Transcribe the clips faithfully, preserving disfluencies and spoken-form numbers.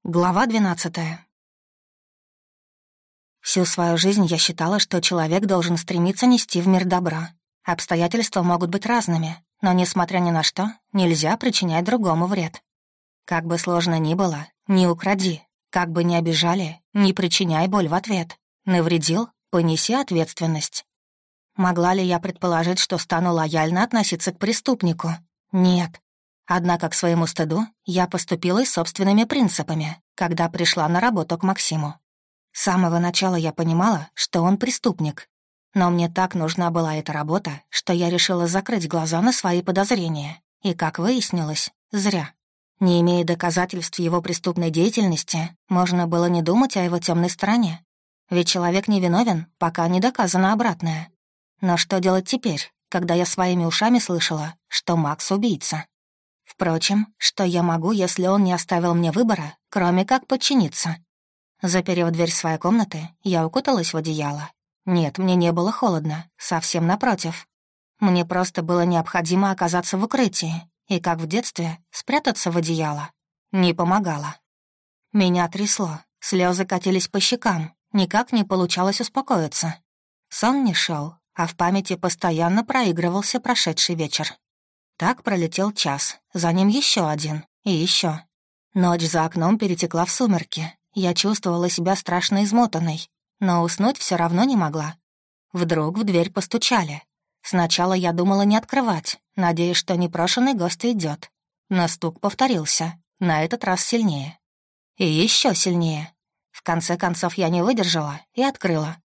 Глава двенадцатая. Всю свою жизнь я считала, что человек должен стремиться нести в мир добра. Обстоятельства могут быть разными, но, несмотря ни на что, нельзя причинять другому вред. Как бы сложно ни было, не укради. Как бы ни обижали, не причиняй боль в ответ. Навредил — понеси ответственность. Могла ли я предположить, что стану лояльно относиться к преступнику? Нет. Однако к своему стыду я поступила и собственными принципами, когда пришла на работу к Максиму. С самого начала я понимала, что он преступник. Но мне так нужна была эта работа, что я решила закрыть глаза на свои подозрения. И, как выяснилось, зря. Не имея доказательств его преступной деятельности, можно было не думать о его темной стороне. Ведь человек невиновен, пока не доказано обратное. Но что делать теперь, когда я своими ушами слышала, что Макс — убийца? Впрочем, что я могу, если он не оставил мне выбора, кроме как подчиниться? Заперев дверь своей комнаты, я укуталась в одеяло. Нет, мне не было холодно, совсем напротив. Мне просто было необходимо оказаться в укрытии, и, как в детстве, спрятаться в одеяло. Не помогало. Меня трясло, слезы катились по щекам, никак не получалось успокоиться. Сон не шел, а в памяти постоянно проигрывался прошедший вечер. Так пролетел час, за ним еще один и еще. Ночь за окном перетекла в сумерки. Я чувствовала себя страшно измотанной, но уснуть все равно не могла. Вдруг в дверь постучали. Сначала я думала не открывать, надеясь, что непрошенный гость идет. Но стук повторился, на этот раз сильнее. И еще сильнее. В конце концов я не выдержала и открыла.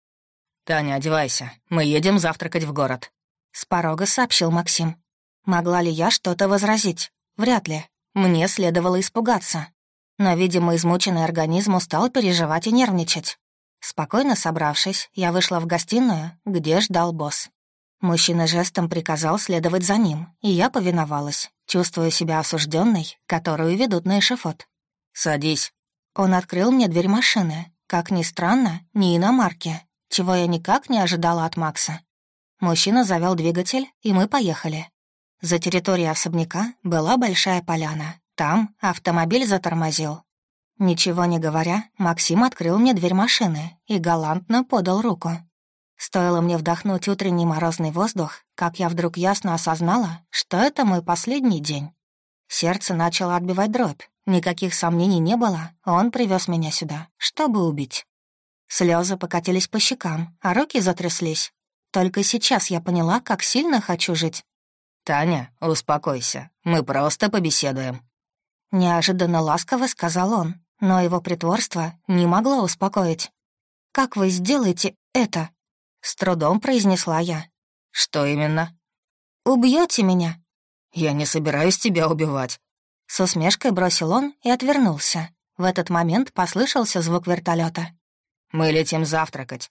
«Таня, одевайся, мы едем завтракать в город», — с порога сообщил Максим. Могла ли я что-то возразить? Вряд ли. Мне следовало испугаться. Но, видимо, измученный организм устал переживать и нервничать. Спокойно собравшись, я вышла в гостиную, где ждал босс. Мужчина жестом приказал следовать за ним, и я повиновалась, чувствуя себя осужденной, которую ведут на эшафот. «Садись». Он открыл мне дверь машины. Как ни странно, не иномарки, чего я никак не ожидала от Макса. Мужчина завел двигатель, и мы поехали. За территорией особняка была большая поляна. Там автомобиль затормозил. Ничего не говоря, Максим открыл мне дверь машины и галантно подал руку. Стоило мне вдохнуть утренний морозный воздух, как я вдруг ясно осознала, что это мой последний день. Сердце начало отбивать дробь. Никаких сомнений не было, он привез меня сюда, чтобы убить. Слезы покатились по щекам, а руки затряслись. Только сейчас я поняла, как сильно хочу жить. «Таня, успокойся, мы просто побеседуем». Неожиданно ласково сказал он, но его притворство не могло успокоить. «Как вы сделаете это?» — с трудом произнесла я. «Что именно?» «Убьете меня?» «Я не собираюсь тебя убивать». С усмешкой бросил он и отвернулся. В этот момент послышался звук вертолета. «Мы летим завтракать».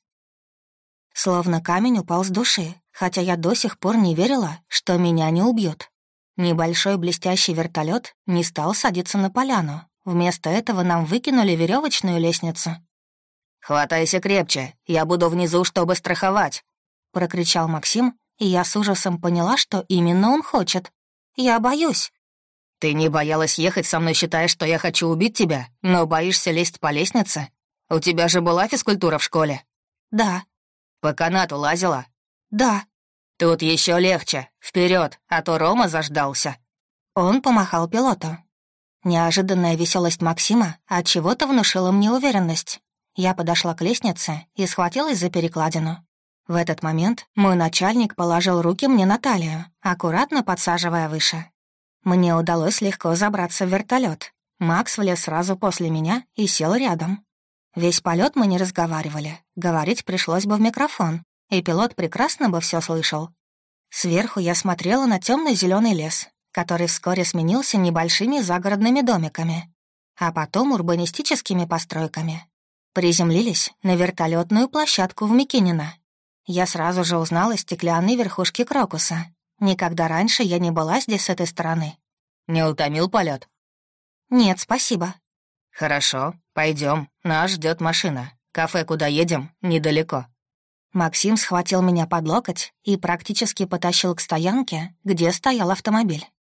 Словно камень упал с души, хотя я до сих пор не верила, что меня не убьют. Небольшой блестящий вертолет не стал садиться на поляну. Вместо этого нам выкинули веревочную лестницу. «Хватайся крепче, я буду внизу, чтобы страховать», — прокричал Максим, и я с ужасом поняла, что именно он хочет. «Я боюсь». «Ты не боялась ехать со мной, считая, что я хочу убить тебя, но боишься лезть по лестнице? У тебя же была физкультура в школе?» «Да». «По канату лазила?» «Да». «Тут еще легче. Вперед, а то Рома заждался». Он помахал пилоту. Неожиданная веселость Максима отчего-то внушила мне уверенность. Я подошла к лестнице и схватилась за перекладину. В этот момент мой начальник положил руки мне на талию, аккуратно подсаживая выше. Мне удалось легко забраться в вертолет. Макс влез сразу после меня и сел рядом. Весь полет мы не разговаривали, говорить пришлось бы в микрофон, и пилот прекрасно бы все слышал. Сверху я смотрела на темно-зеленый лес, который вскоре сменился небольшими загородными домиками, а потом урбанистическими постройками. Приземлились на вертолетную площадку в Микинино. Я сразу же узнала стеклянные верхушки крокуса. Никогда раньше я не была здесь с этой стороны. «Не утомил полет? «Нет, спасибо». «Хорошо, пойдем. Нас ждет машина. Кафе, куда едем, недалеко». Максим схватил меня под локоть и практически потащил к стоянке, где стоял автомобиль.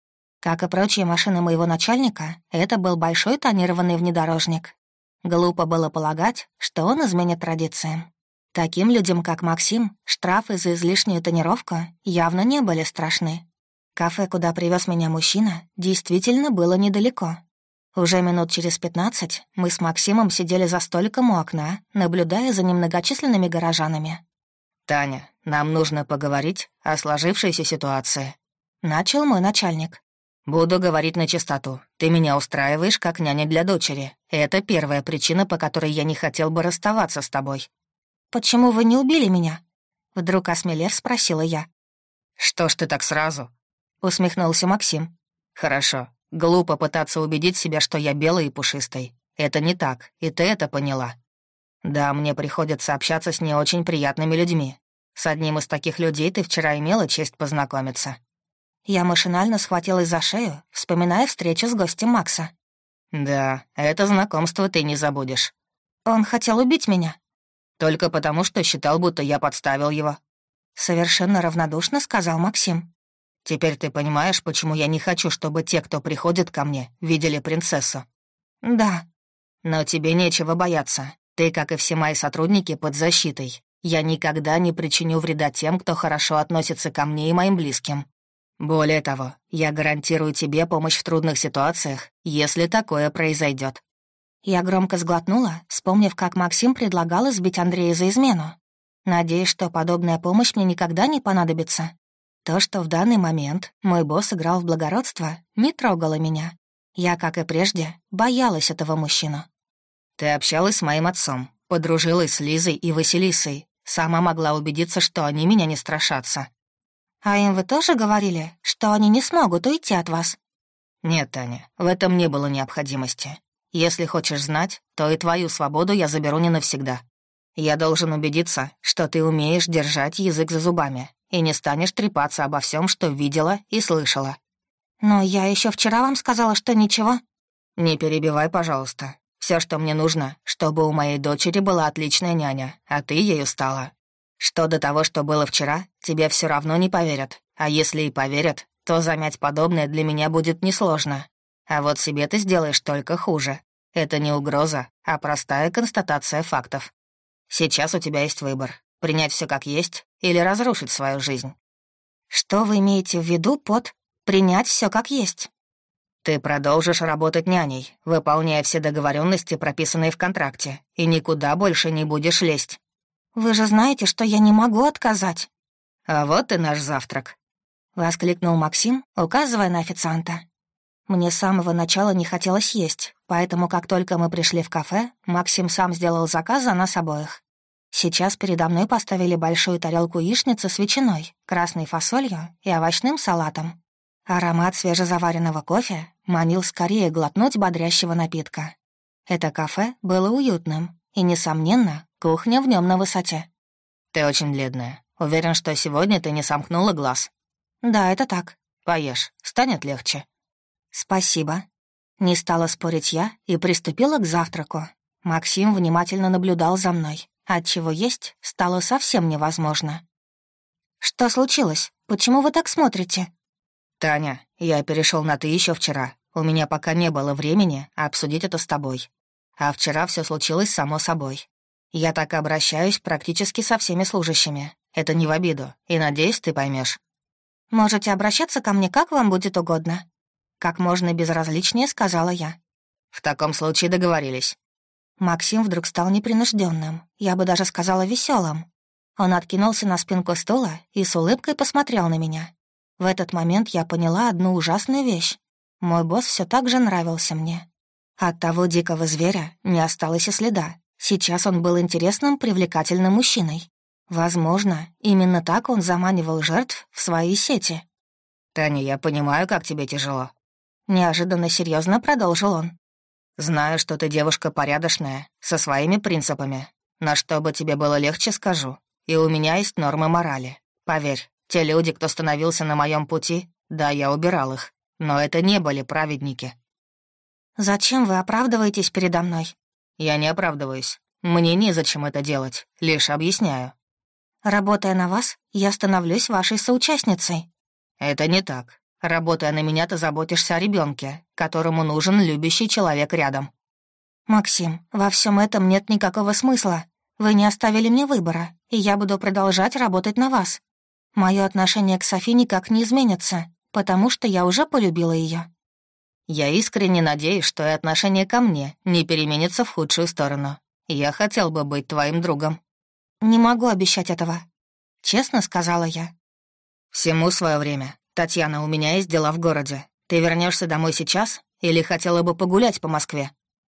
Как и прочие машины моего начальника, это был большой тонированный внедорожник. Глупо было полагать, что он изменит традициям. Таким людям, как Максим, штрафы за излишнюю тонировку явно не были страшны. Кафе, куда привез меня мужчина, действительно было недалеко. Уже минут через пятнадцать мы с Максимом сидели за столиком у окна, наблюдая за немногочисленными горожанами. «Таня, нам нужно поговорить о сложившейся ситуации», — начал мой начальник. «Буду говорить на чистоту. Ты меня устраиваешь как няня для дочери. Это первая причина, по которой я не хотел бы расставаться с тобой». «Почему вы не убили меня?» Вдруг осмелев спросила я. «Что ж ты так сразу?» — усмехнулся Максим. «Хорошо. Глупо пытаться убедить себя, что я белый и пушистый. Это не так, и ты это поняла. Да, мне приходится общаться с не очень приятными людьми. С одним из таких людей ты вчера имела честь познакомиться». Я машинально схватилась за шею, вспоминая встречу с гостем Макса. «Да, это знакомство ты не забудешь». «Он хотел убить меня». «Только потому, что считал, будто я подставил его». Совершенно равнодушно сказал Максим. «Теперь ты понимаешь, почему я не хочу, чтобы те, кто приходит ко мне, видели принцессу?» «Да». «Но тебе нечего бояться. Ты, как и все мои сотрудники, под защитой. Я никогда не причиню вреда тем, кто хорошо относится ко мне и моим близким. Более того, я гарантирую тебе помощь в трудных ситуациях, если такое произойдет. Я громко сглотнула, вспомнив, как Максим предлагал избить Андрея за измену. Надеюсь, что подобная помощь мне никогда не понадобится. То, что в данный момент мой босс играл в благородство, не трогало меня. Я, как и прежде, боялась этого мужчину. Ты общалась с моим отцом, подружилась с Лизой и Василисой, сама могла убедиться, что они меня не страшатся. А им вы тоже говорили, что они не смогут уйти от вас? Нет, Таня, в этом не было необходимости. Если хочешь знать, то и твою свободу я заберу не навсегда. Я должен убедиться, что ты умеешь держать язык за зубами и не станешь трепаться обо всем, что видела и слышала. Но я еще вчера вам сказала, что ничего. Не перебивай, пожалуйста. Все, что мне нужно, чтобы у моей дочери была отличная няня, а ты ею стала. Что до того, что было вчера, тебе все равно не поверят. А если и поверят, то замять подобное для меня будет несложно. А вот себе ты сделаешь только хуже. Это не угроза, а простая констатация фактов. Сейчас у тебя есть выбор — принять все как есть или разрушить свою жизнь. Что вы имеете в виду под «принять все как есть»? Ты продолжишь работать няней, выполняя все договоренности, прописанные в контракте, и никуда больше не будешь лезть. «Вы же знаете, что я не могу отказать». «А вот и наш завтрак», — воскликнул Максим, указывая на официанта. Мне с самого начала не хотелось есть, поэтому, как только мы пришли в кафе, Максим сам сделал заказ за нас обоих. Сейчас передо мной поставили большую тарелку яичницы с ветчиной, красной фасолью и овощным салатом. Аромат свежезаваренного кофе манил скорее глотнуть бодрящего напитка. Это кафе было уютным, и, несомненно, кухня в нем на высоте. «Ты очень бледная. Уверен, что сегодня ты не сомкнула глаз». «Да, это так». «Поешь, станет легче». «Спасибо». Не стала спорить я и приступила к завтраку. Максим внимательно наблюдал за мной, отчего есть стало совсем невозможно. «Что случилось? Почему вы так смотрите?» «Таня, я перешел на «ты» еще вчера. У меня пока не было времени обсудить это с тобой. А вчера все случилось само собой. Я так обращаюсь практически со всеми служащими. Это не в обиду, и, надеюсь, ты поймешь. «Можете обращаться ко мне, как вам будет угодно». Как можно безразличнее сказала я. «В таком случае договорились». Максим вдруг стал непринужденным, я бы даже сказала веселым. Он откинулся на спинку стула и с улыбкой посмотрел на меня. В этот момент я поняла одну ужасную вещь. Мой босс все так же нравился мне. От того дикого зверя не осталось и следа. Сейчас он был интересным, привлекательным мужчиной. Возможно, именно так он заманивал жертв в свои сети. «Таня, я понимаю, как тебе тяжело». Неожиданно серьезно продолжил он. «Знаю, что ты девушка порядочная, со своими принципами. Но чтобы тебе было легче, скажу. И у меня есть нормы морали. Поверь, те люди, кто становился на моем пути, да, я убирал их. Но это не были праведники». «Зачем вы оправдываетесь передо мной?» «Я не оправдываюсь. Мне незачем это делать, лишь объясняю». «Работая на вас, я становлюсь вашей соучастницей». «Это не так. Работая на меня, ты заботишься о ребенке, которому нужен любящий человек рядом». «Максим, во всем этом нет никакого смысла. Вы не оставили мне выбора, и я буду продолжать работать на вас. Мое отношение к Софи никак не изменится, потому что я уже полюбила ее. «Я искренне надеюсь, что и отношение ко мне не переменится в худшую сторону. Я хотел бы быть твоим другом». «Не могу обещать этого», — честно сказала я. «Всему свое время. Татьяна, у меня есть дела в городе. Ты вернешься домой сейчас или хотела бы погулять по Москве?»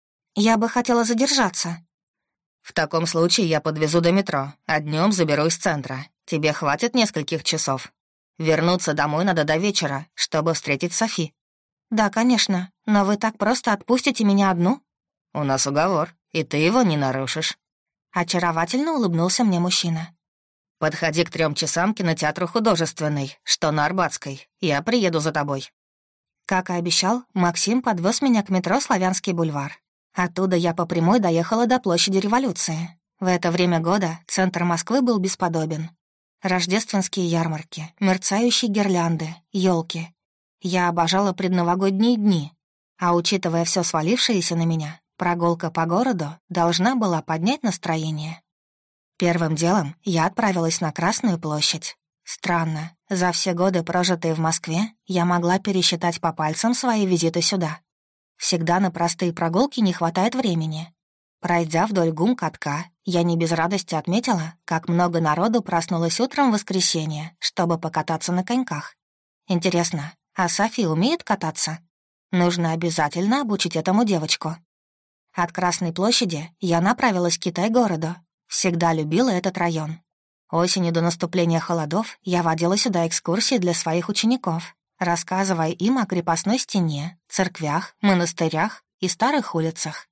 «Я бы хотела задержаться». «В таком случае я подвезу до метро, а днем заберу из центра. Тебе хватит нескольких часов? Вернуться домой надо до вечера, чтобы встретить Софи». «Да, конечно, но вы так просто отпустите меня одну?» «У нас уговор, и ты его не нарушишь». Очаровательно улыбнулся мне мужчина. «Подходи к трем часам к кинотеатру «Художественный», что на Арбатской. Я приеду за тобой». Как и обещал, Максим подвез меня к метро «Славянский бульвар». Оттуда я по прямой доехала до площади Революции. В это время года центр Москвы был бесподобен. Рождественские ярмарки, мерцающие гирлянды, елки. Я обожала предновогодние дни, а учитывая все свалившееся на меня, прогулка по городу должна была поднять настроение. Первым делом я отправилась на Красную площадь. Странно, за все годы, прожитые в Москве, я могла пересчитать по пальцам свои визиты сюда. Всегда на простые прогулки не хватает времени. Пройдя вдоль гум-катка, я не без радости отметила, как много народу проснулось утром в воскресенье, чтобы покататься на коньках. Интересно, а Софи умеет кататься? Нужно обязательно обучить этому девочку. От Красной площади я направилась к Китай-городу. Всегда любила этот район. Осенью до наступления холодов я водила сюда экскурсии для своих учеников, рассказывая им о крепостной стене, церквях, монастырях и старых улицах.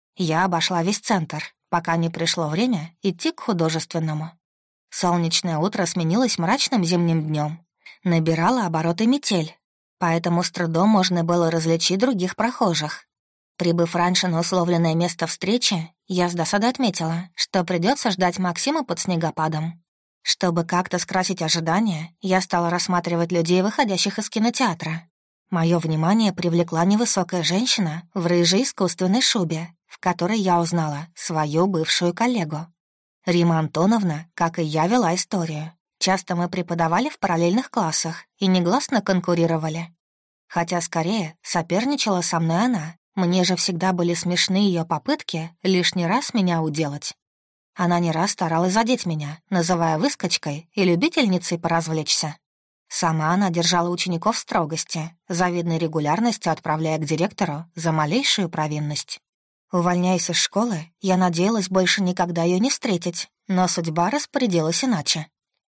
Я обошла весь центр, пока не пришло время идти к Художественному. Солнечное утро сменилось мрачным зимним днем. Набирала обороты метель, поэтому с трудом можно было различить других прохожих. Прибыв раньше на условленное место встречи, я с досадой отметила, что придется ждать Максима под снегопадом. Чтобы как-то скрасить ожидания, я стала рассматривать людей, выходящих из кинотеатра. Мое внимание привлекла невысокая женщина в рыжей искусственной шубе, в которой я узнала свою бывшую коллегу. Рима Антоновна, как и я, вела историю. Часто мы преподавали в параллельных классах и негласно конкурировали. Хотя скорее соперничала со мной она. Мне же всегда были смешны ее попытки лишний раз меня уделать. Она не раз старалась задеть меня, называя выскочкой и любительницей поразвлечься. Сама она держала учеников в строгости, завидной регулярностью отправляя к директору за малейшую провинность. Увольняясь из школы, я надеялась больше никогда ее не встретить, но судьба распорядилась иначе.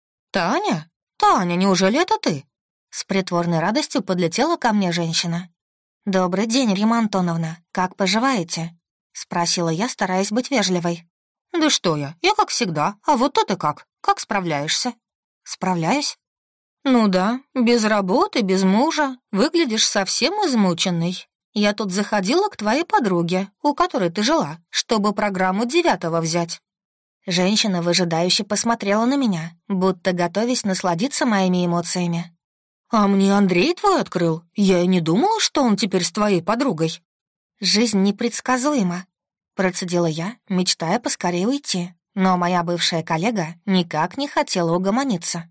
«Таня? Таня, неужели это ты?» С притворной радостью подлетела ко мне женщина. «Добрый день, Рима Антоновна. Как поживаете?» — спросила я, стараясь быть вежливой. «Да что я, я как всегда. А вот то ты как? Как справляешься?» «Справляюсь?» «Ну да, без работы, без мужа. Выглядишь совсем измученной. Я тут заходила к твоей подруге, у которой ты жила, чтобы программу девятого взять». Женщина выжидающе посмотрела на меня, будто готовясь насладиться моими эмоциями. «А мне Андрей твой открыл. Я и не думала, что он теперь с твоей подругой». «Жизнь непредсказуема», — процедила я, мечтая поскорее уйти, но моя бывшая коллега никак не хотела угомониться.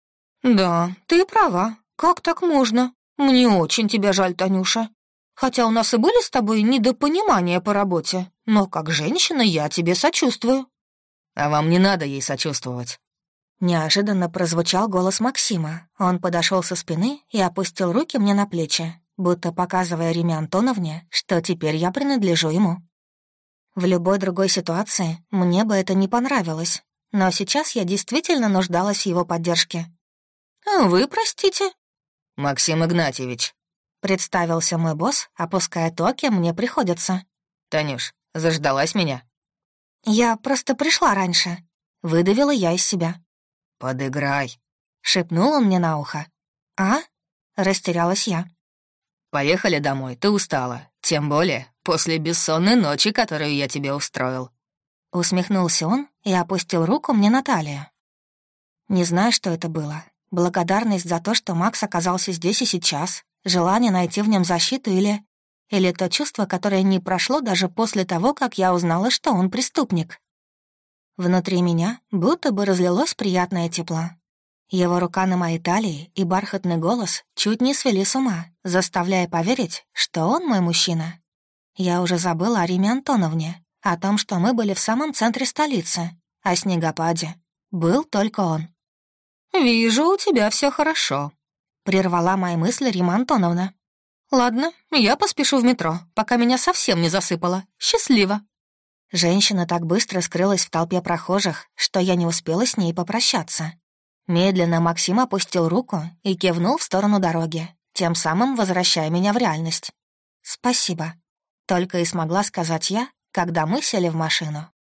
«Да, ты права. Как так можно? Мне очень тебя жаль, Танюша. Хотя у нас и были с тобой недопонимания по работе, но как женщина я тебе сочувствую». «А вам не надо ей сочувствовать». Неожиданно прозвучал голос Максима. Он подошел со спины и опустил руки мне на плечи, будто показывая Риме Антоновне, что теперь я принадлежу ему. В любой другой ситуации мне бы это не понравилось, но сейчас я действительно нуждалась в его поддержке. «А вы, простите?» «Максим Игнатьевич», — представился мой босс, опуская то, кем мне приходится. «Танюш, заждалась меня?» «Я просто пришла раньше», — выдавила я из себя. «Подыграй», — шепнул он мне на ухо. «А?» — растерялась я. «Поехали домой, ты устала. Тем более после бессонной ночи, которую я тебе устроил». Усмехнулся он и опустил руку мне на талию. Не знаю, что это было. Благодарность за то, что Макс оказался здесь и сейчас, желание найти в нем защиту или... Или то чувство, которое не прошло даже после того, как я узнала, что он преступник. Внутри меня будто бы разлилось приятное тепло. Его рука на моей талии и бархатный голос чуть не свели с ума, заставляя поверить, что он мой мужчина. Я уже забыла о Риме Антоновне, о том, что мы были в самом центре столицы, о снегопаде. Был только он. «Вижу, у тебя все хорошо», — прервала мои мысли Рима Антоновна. «Ладно, я поспешу в метро, пока меня совсем не засыпало. Счастливо». Женщина так быстро скрылась в толпе прохожих, что я не успела с ней попрощаться. Медленно Максим опустил руку и кивнул в сторону дороги, тем самым возвращая меня в реальность. «Спасибо», — только и смогла сказать я, когда мы сели в машину.